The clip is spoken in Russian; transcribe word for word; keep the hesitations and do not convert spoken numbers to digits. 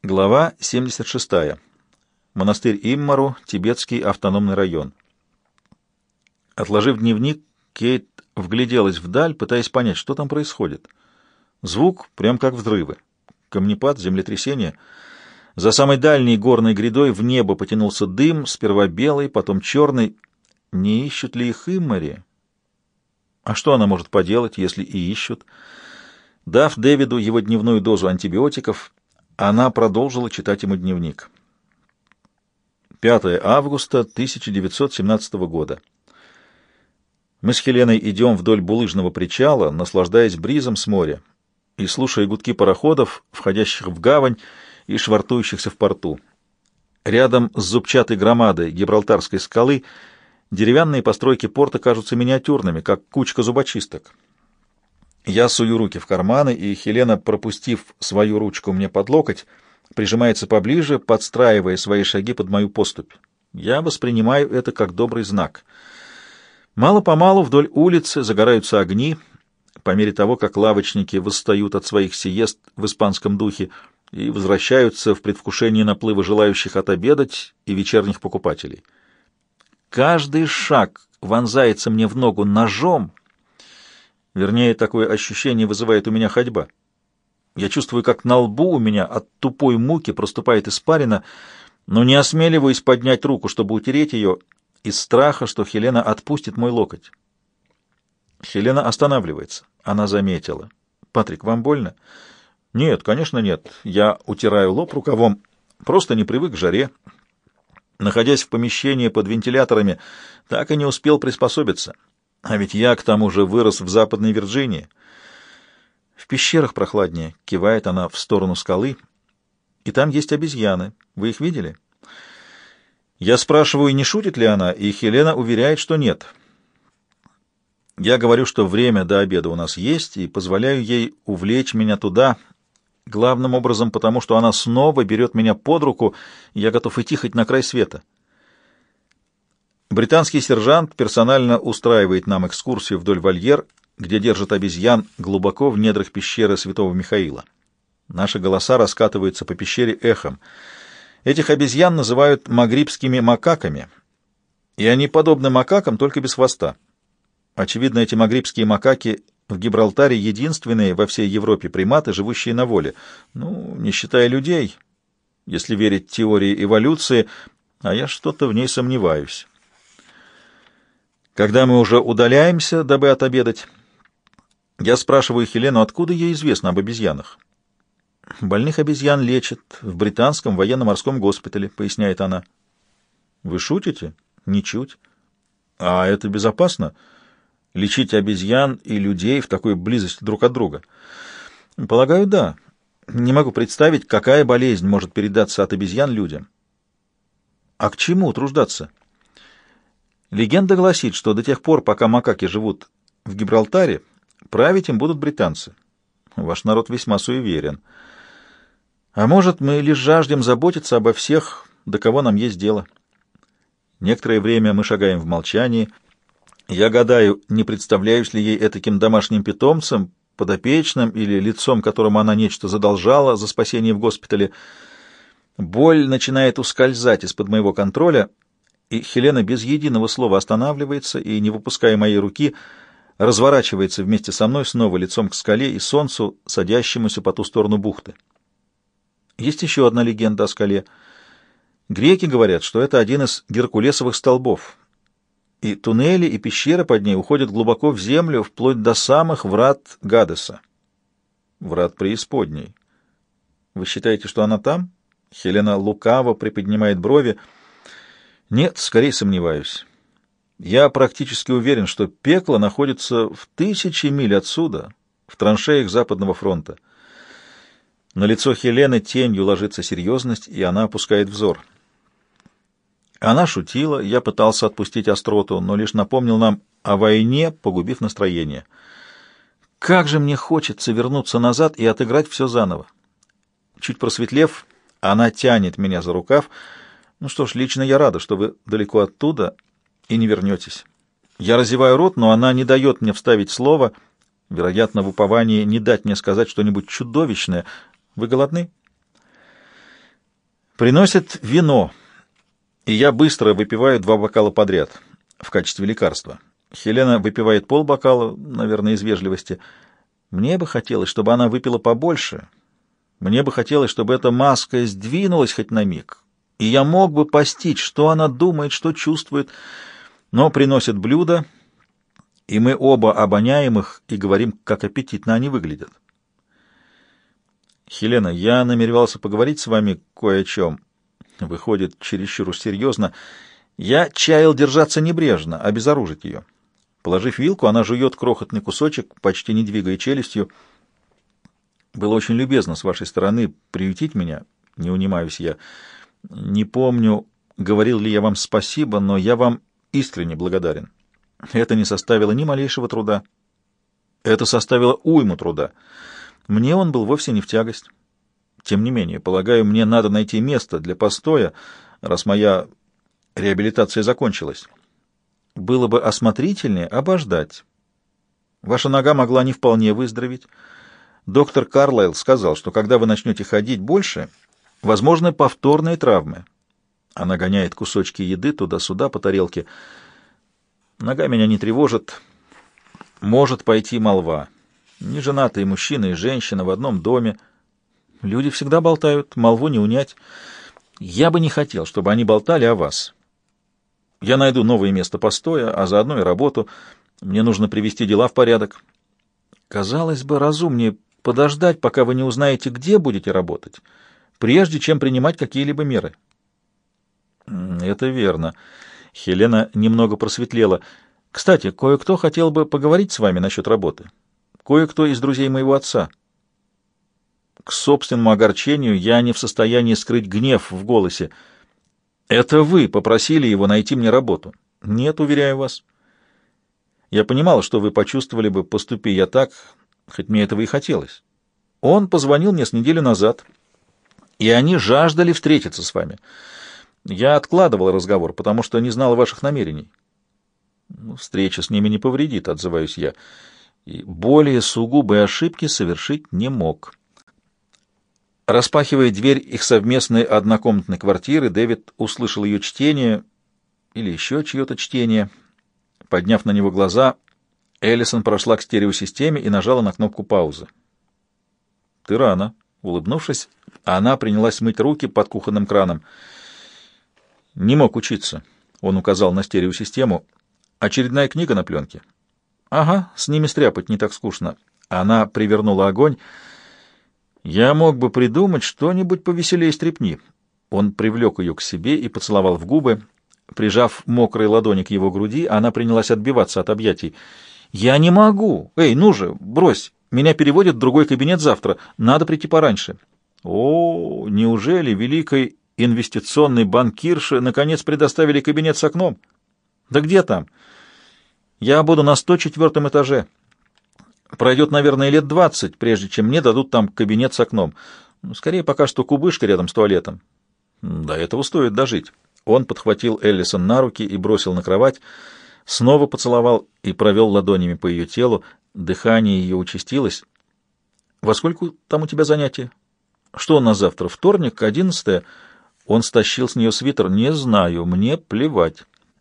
Глава семьдесят шестая. Монастырь Иммару, Тибетский автономный район. Отложив дневник, Кейт вгляделась вдаль, пытаясь понять, что там происходит. Звук прям как взрывы. Камнепад, землетрясение. За самой дальней горной грядой в небо потянулся дым, сперва белый, потом черный. Не ищут ли их Иммари? А что она может поделать, если и ищут? Дав Дэвиду его дневную дозу антибиотиков, она продолжила читать ему дневник. пятое августа тысяча девятьсот семнадцатого года. Мы с Хеленой идем вдоль булыжного причала, наслаждаясь бризом с моря и слушая гудки пароходов, входящих в гавань и швартующихся в порту. Рядом с зубчатой громадой Гибралтарской скалы деревянные постройки порта кажутся миниатюрными, как кучка зубочисток. Я сую руки в карманы, и Хелена, пропустив свою ручку мне под локоть, прижимается поближе, подстраивая свои шаги под мою поступь. Я воспринимаю это как добрый знак. Мало-помалу вдоль улицы загораются огни, по мере того, как лавочники восстают от своих сиест в испанском духе и возвращаются в предвкушении наплыва желающих отобедать и вечерних покупателей. Каждый шаг вонзается мне в ногу ножом. Вернее, такое ощущение вызывает у меня ходьба. Я чувствую, как на лбу у меня от тупой муки проступает испарина, но не осмеливаюсь поднять руку, чтобы утереть ее, из страха, что Хелена отпустит мой локоть. Хелена останавливается. Она заметила. «Патрик, вам больно?» «Нет, конечно, нет. Я утираю лоб рукавом. Просто не привык к жаре. Находясь в помещении под вентиляторами, так и не успел приспособиться. А ведь я, к тому же, вырос в Западной Вирджинии. В пещерах прохладнее», — кивает она в сторону скалы. «И там есть обезьяны. Вы их видели?» Я спрашиваю, не шутит ли она, и Хелена уверяет, что нет. Я говорю, что время до обеда у нас есть, и позволяю ей увлечь меня туда, главным образом потому, что она снова берет меня под руку, и я готов идти хоть на край света. Британский сержант персонально устраивает нам экскурсию вдоль вольер, где держат обезьян глубоко в недрах пещеры Святого Михаила. Наши голоса раскатываются по пещере эхом. Этих обезьян называют магрибскими макаками, и они подобны макакам, только без хвоста. Очевидно, эти магрибские макаки в Гибралтаре единственные во всей Европе приматы, живущие на воле, ну, не считая людей, если верить теории эволюции, а я что-то в ней сомневаюсь. Когда мы уже удаляемся, дабы отобедать, я спрашиваю Хелену, откуда ей известно об обезьянах. «Больных обезьян лечат в британском военно-морском госпитале», — поясняет она. «Вы шутите?» «Ничуть». «А это безопасно? Лечить обезьян и людей в такой близости друг от друга?» «Полагаю, да. Не могу представить, какая болезнь может передаться от обезьян людям». «А к чему утруждаться?» «Легенда гласит, что до тех пор, пока макаки живут в Гибралтаре, править им будут британцы. Ваш народ весьма суеверен. А может, мы лишь жаждем заботиться обо всех, до кого нам есть дело». Некоторое время мы шагаем в молчании. Я гадаю, не представляюсь ли ей этаким домашним питомцем, подопечным или лицом, которому она нечто задолжала за спасение в госпитале. Боль начинает ускользать из-под моего контроля, и Хелена без единого слова останавливается и, не выпуская моей руки, разворачивается вместе со мной снова лицом к скале и солнцу, садящемуся по ту сторону бухты. Есть еще одна легенда о скале. Греки говорят, что это один из геркулесовых столбов, и туннели и пещеры под ней уходят глубоко в землю, вплоть до самых врат Гадеса. Врат преисподней. Вы считаете, что она там? Хелена лукаво приподнимает брови. Нет, скорее сомневаюсь. Я практически уверен, что пекло находится в тысячи миль отсюда, в траншеях Западного фронта. На лицо Хелены тенью ложится серьезность, и она опускает взор. Она шутила, я пытался отпустить остроту, но лишь напомнил нам о войне, погубив настроение. Как же мне хочется вернуться назад и отыграть все заново. Чуть просветлев, она тянет меня за рукав. Ну что ж, лично я рада, что вы далеко оттуда и не вернетесь. Я разеваю рот, но она не дает мне вставить слово, вероятно, в уповании не дать мне сказать что-нибудь чудовищное. Вы голодны? Приносят вино, и я быстро выпиваю два бокала подряд в качестве лекарства. Хелена выпивает полбокала, наверное, из вежливости. Мне бы хотелось, чтобы она выпила побольше. Мне бы хотелось, чтобы эта маска сдвинулась хоть на миг, и я мог бы постичь, что она думает, что чувствует. Но приносят блюда, и мы оба обоняем их и говорим, как аппетитно они выглядят. «Хелена, я намеревался поговорить с вами кое о чем». Выходит, чересчур уж серьезно. Я чаял держаться небрежно, обезоружить ее. Положив вилку, она жует крохотный кусочек, почти не двигая челюстью. «Было очень любезно с вашей стороны приютить меня», — не унимаюсь я. «Не помню, говорил ли я вам спасибо, но я вам искренне благодарен. Это не составило ни малейшего труда. Это составило уйму труда. Мне он был вовсе не в тягость. Тем не менее, полагаю, мне надо найти место для постоя, раз моя реабилитация закончилась. Было бы осмотрительнее обождать. Ваша нога могла не вполне выздороветь. Доктор Карлайл сказал, что когда вы начнете ходить больше, возможны повторные травмы». Она гоняет кусочки еды туда-сюда по тарелке. «Нога меня не тревожит. Может пойти молва. Неженатые мужчина и женщина в одном доме. Люди всегда болтают, молву не унять. Я бы не хотел, чтобы они болтали о вас. Я найду новое место постоя, а заодно и работу. Мне нужно привести дела в порядок. Казалось бы, разумнее подождать, пока вы не узнаете, где будете работать, прежде чем принимать какие-либо меры». «Это верно». Хелена немного просветлела. «Кстати, кое-кто хотел бы поговорить с вами насчет работы. Кое-кто из друзей моего отца». К собственному огорчению я не в состоянии скрыть гнев в голосе. «Это вы попросили его найти мне работу?» «Нет, уверяю вас». Я понимала, что вы почувствовали бы, поступи я так, хоть мне этого и хотелось. Он позвонил мне с неделю назад, и они жаждали встретиться с вами. Я откладывал разговор, потому что не знал ваших намерений. Ну, встреча с ними не повредит, отзываюсь я, и более сугубой ошибки совершить не мог. Распахивая дверь их совместной однокомнатной квартиры, Дэвид услышал ее чтение или еще чье-то чтение. Подняв на него глаза, Эллисон прошла к стереосистеме и нажала на кнопку паузы. «Ты рано», — улыбнувшись, она принялась мыть руки под кухонным краном. «Не мог учиться», — он указал на стереосистему. «Очередная книга на пленке». «Ага, с ними стряпать не так скучно». Она привернула огонь. «Я мог бы придумать что-нибудь повеселее стряпни». Он привлек ее к себе и поцеловал в губы. Прижав мокрые ладони к его груди, она принялась отбиваться от объятий. «Я не могу! Эй, ну же, брось! Меня переводят в другой кабинет завтра. Надо прийти пораньше». «О, неужели великой инвестиционной банкирше наконец предоставили кабинет с окном?» «Да где там? Я буду на сто четвёртом этаже. Пройдет, наверное, лет двадцать, прежде чем мне дадут там кабинет с окном. Скорее, пока что кубышка рядом с туалетом. До этого стоит дожить». Он подхватил Эллисон на руки и бросил на кровать, снова поцеловал и провел ладонями по ее телу. Дыхание ее участилось. «Во сколько там у тебя занятия?» «Что у нас завтра? Вторник, одиннадцатое?» Он стащил с нее свитер. «Не знаю, мне плевать».